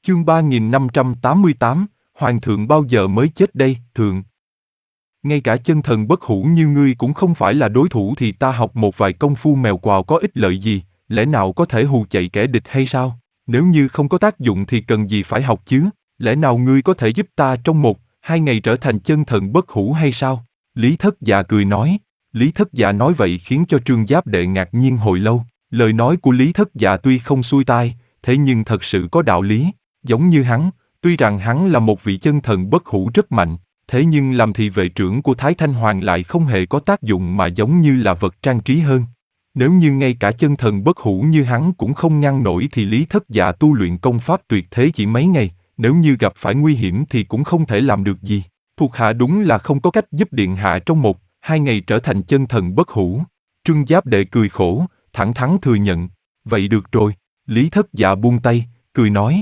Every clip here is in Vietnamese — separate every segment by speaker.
Speaker 1: Chương 3588, Hoàng thượng bao giờ mới chết đây, thượng? Ngay cả chân thần bất hủ như ngươi cũng không phải là đối thủ thì ta học một vài công phu mèo quào có ích lợi gì, lẽ nào có thể hù chạy kẻ địch hay sao? Nếu như không có tác dụng thì cần gì phải học chứ? Lẽ nào ngươi có thể giúp ta trong 1-2 ngày trở thành chân thần bất hủ hay sao? Lý Thất Dạ cười nói. Lý Thất Dạ nói vậy khiến cho Trương Giáp Đệ ngạc nhiên hồi lâu. Lời nói của Lý Thất Dạ tuy không xuôi tai, thế nhưng thật sự có đạo lý. Giống như hắn, tuy rằng hắn là một vị chân thần bất hủ rất mạnh, thế nhưng làm thị vệ trưởng của Thái Thanh Hoàng lại không hề có tác dụng mà giống như là vật trang trí hơn. Nếu như ngay cả chân thần bất hủ như hắn cũng không ngăn nổi thì Lý Thất Dạ tu luyện công pháp tuyệt thế chỉ mấy ngày, nếu như gặp phải nguy hiểm thì cũng không thể làm được gì. Thuộc hạ đúng là không có cách giúp điện hạ trong 1-2 ngày trở thành chân thần bất hủ. Trương Giáp Đệ cười khổ, thẳng thắn thừa nhận. Vậy được rồi, Lý Thất Dạ buông tay, cười nói.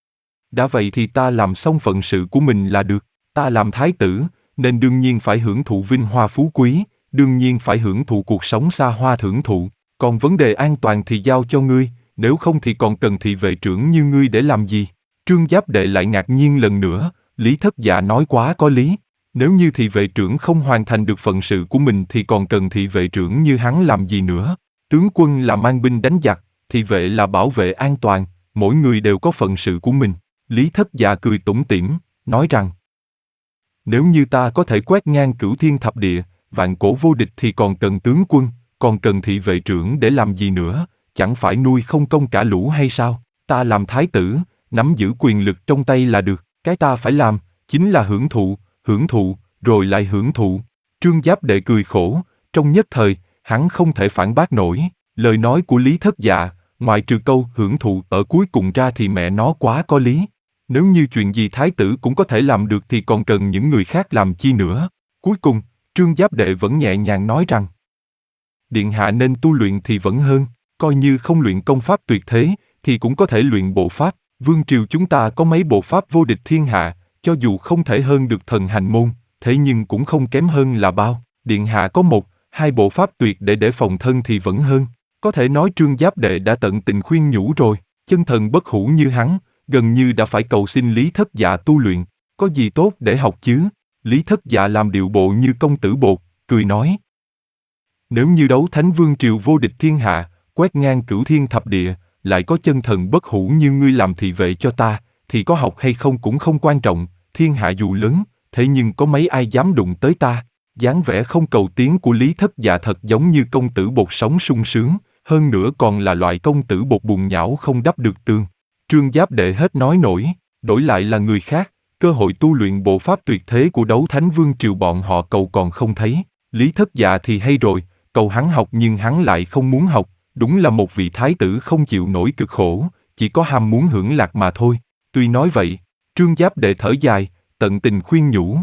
Speaker 1: Đã vậy thì ta làm xong phận sự của mình là được. Ta làm thái tử, nên đương nhiên phải hưởng thụ vinh hoa phú quý, đương nhiên phải hưởng thụ cuộc sống xa hoa thưởng thụ. Còn vấn đề an toàn thì giao cho ngươi, nếu không thì còn cần thị vệ trưởng như ngươi để làm gì? Trương Giáp Đệ lại ngạc nhiên lần nữa, Lý Thất Dạ nói quá có lý. Nếu như thị vệ trưởng không hoàn thành được phận sự của mình thì còn cần thị vệ trưởng như hắn làm gì nữa? Tướng quân là mang binh đánh giặc, thị vệ là bảo vệ an toàn, mỗi người đều có phận sự của mình. Lý Thất Dạ cười tủm tỉm, nói rằng nếu như ta có thể quét ngang cửu thiên thập địa, vạn cổ vô địch thì còn cần tướng quân, còn cần thị vệ trưởng để làm gì nữa, chẳng phải nuôi không công cả lũ hay sao? Ta làm thái tử, nắm giữ quyền lực trong tay là được, cái ta phải làm, chính là hưởng thụ, rồi lại hưởng thụ. Trương Giáp Đệ cười khổ, trong nhất thời, hắn không thể phản bác nổi, lời nói của Lý Thất Dạ, ngoài trừ câu hưởng thụ ở cuối cùng ra thì mẹ nó quá có lý. Nếu như chuyện gì thái tử cũng có thể làm được thì còn cần những người khác làm chi nữa. Cuối cùng, Trương Giáp Đệ vẫn nhẹ nhàng nói rằng điện hạ nên tu luyện thì vẫn hơn, coi như không luyện công pháp tuyệt thế, thì cũng có thể luyện bộ pháp. Vương triều chúng ta có mấy bộ pháp vô địch thiên hạ, cho dù không thể hơn được thần hành môn, thế nhưng cũng không kém hơn là bao. Điện hạ có 1-2 bộ pháp tuyệt để phòng thân thì vẫn hơn. Có thể nói Trương Giáp Đệ đã tận tình khuyên nhủ rồi, chân thần bất hủ như hắn, gần như đã phải cầu xin Lý Thất Dạ tu luyện, có gì tốt để học chứ? Lý Thất Dạ làm điệu bộ như công tử bột, cười nói. Nếu như đấu thánh vương triều vô địch thiên hạ, quét ngang cửu thiên thập địa, lại có chân thần bất hủ như ngươi làm thị vệ cho ta, thì có học hay không cũng không quan trọng, thiên hạ dù lớn, thế nhưng có mấy ai dám đụng tới ta? Dáng vẻ không cầu tiến của Lý Thất Dạ thật giống như công tử bột sống sung sướng, hơn nữa còn là loại công tử bột buồn nhão không đắp được tường. Trương Giáp Đệ hết nói nổi, đổi lại là người khác, cơ hội tu luyện bộ pháp tuyệt thế của đấu thánh vương triều bọn họ cầu còn không thấy. Lý Thất Dạ thì hay rồi, cầu hắn học nhưng hắn lại không muốn học, đúng là một vị thái tử không chịu nổi cực khổ, chỉ có ham muốn hưởng lạc mà thôi. Tuy nói vậy, Trương Giáp Đệ thở dài, tận tình khuyên nhủ.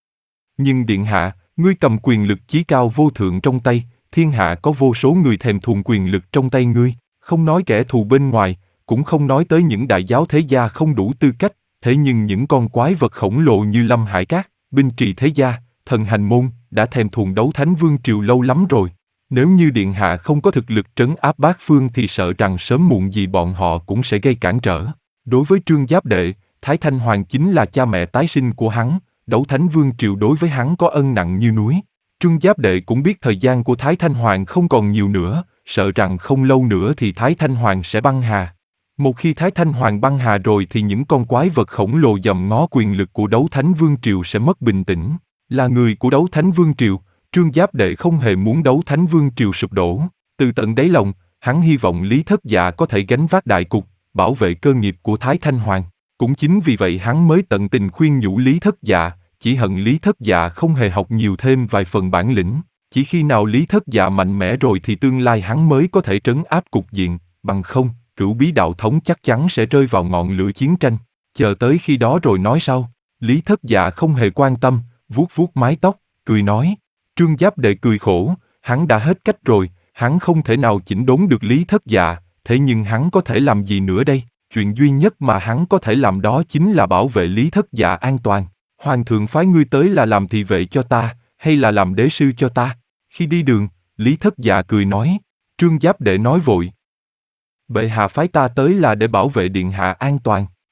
Speaker 1: Nhưng điện hạ, ngươi cầm quyền lực chí cao vô thượng trong tay, thiên hạ có vô số người thèm thuồng quyền lực trong tay ngươi, không nói kẻ thù bên ngoài, cũng không nói tới những đại giáo thế gia không đủ tư cách, thế nhưng những con quái vật khổng lồ như Lâm Hải Các, binh trì thế gia, thần hành môn, đã thèm thuồng đấu thánh vương triều lâu lắm rồi. Nếu như điện hạ không có thực lực trấn áp bát phương thì sợ rằng sớm muộn gì bọn họ cũng sẽ gây cản trở. Đối với Trương Giáp Đệ, Thái Thanh Hoàng chính là cha mẹ tái sinh của hắn, đấu thánh vương triều đối với hắn có ân nặng như núi. Trương Giáp Đệ cũng biết thời gian của Thái Thanh Hoàng không còn nhiều nữa, sợ rằng không lâu nữa thì Thái Thanh Hoàng sẽ băng hà. Một khi Thái Thanh Hoàng băng hà rồi thì những con quái vật khổng lồ dòm ngó quyền lực của đấu thánh vương triều sẽ mất bình tĩnh. Là người của đấu thánh vương triều, Trương Giáp Đệ không hề muốn đấu thánh vương triều sụp đổ. Từ tận đáy lòng, hắn hy vọng Lý Thất Dạ có thể gánh vác đại cục, bảo vệ cơ nghiệp của Thái Thanh Hoàng. Cũng chính vì vậy hắn mới tận tình khuyên nhủ Lý Thất Dạ, chỉ hận Lý Thất Dạ không hề học nhiều thêm vài phần bản lĩnh. Chỉ khi nào Lý Thất Dạ mạnh mẽ rồi thì tương lai hắn mới có thể trấn áp cục diện, bằng không, Cửu Bí đạo thống chắc chắn sẽ rơi vào ngọn lửa chiến tranh. Chờ tới khi đó rồi nói sau. Lý Thất Dạ không hề quan tâm, vuốt vuốt mái tóc, cười nói. Trương Giáp Đệ cười khổ, hắn đã hết cách rồi, hắn không thể nào chỉnh đốn được Lý Thất Dạ, thế nhưng hắn có thể làm gì nữa đây? Chuyện duy nhất mà hắn có thể làm đó chính là bảo vệ Lý Thất Dạ an toàn. Hoàng thượng phái ngươi tới là làm thị vệ cho ta, hay là làm đế sư cho ta? Khi đi đường, Lý Thất Dạ cười nói. Trương Giáp Đệ nói vội. Bệ hạ phái ta tới là để bảo vệ điện hạ an toàn.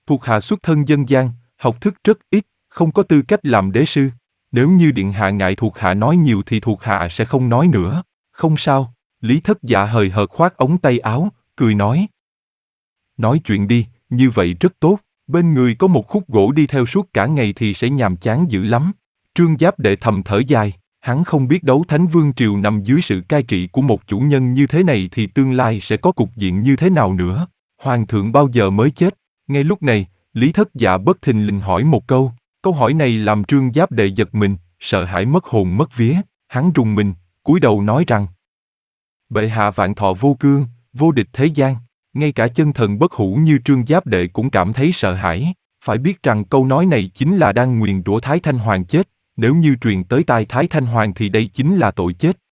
Speaker 1: Thuộc hạ xuất thân dân gian, học thức rất ít, không có tư cách làm đế sư. Nếu như điện hạ ngại thuộc hạ nói nhiều thì thuộc hạ sẽ không nói nữa. Không sao, Lý Thất Dạ hời hợt khoác ống tay áo, cười nói. Nói chuyện đi, như vậy rất tốt, bên người có một khúc gỗ đi theo suốt cả ngày thì sẽ nhàm chán dữ lắm. Trương Giáp Đệ thầm thở dài, hắn không biết Đấu Thánh Vương Triều nằm dưới sự cai trị của một chủ nhân như thế này thì tương lai sẽ có cục diện như thế nào nữa. Hoàng thượng bao giờ mới chết? Ngay lúc này, Lý Thất Dạ bất thình lình hỏi một câu. Câu hỏi này làm Trương Giáp Đệ giật mình, sợ hãi mất hồn mất vía. Hắn rùng mình, cúi đầu nói rằng: Bệ hạ vạn thọ vô cương, vô địch thế gian. Ngay cả chân thần bất hủ như Trương Giáp Đệ cũng cảm thấy sợ hãi. Phải biết rằng câu nói này chính là đang nguyền rủa Thái Thanh Hoàng chết. Nếu như truyền tới tai Thái Thanh Hoàng thì đây chính là tội chết.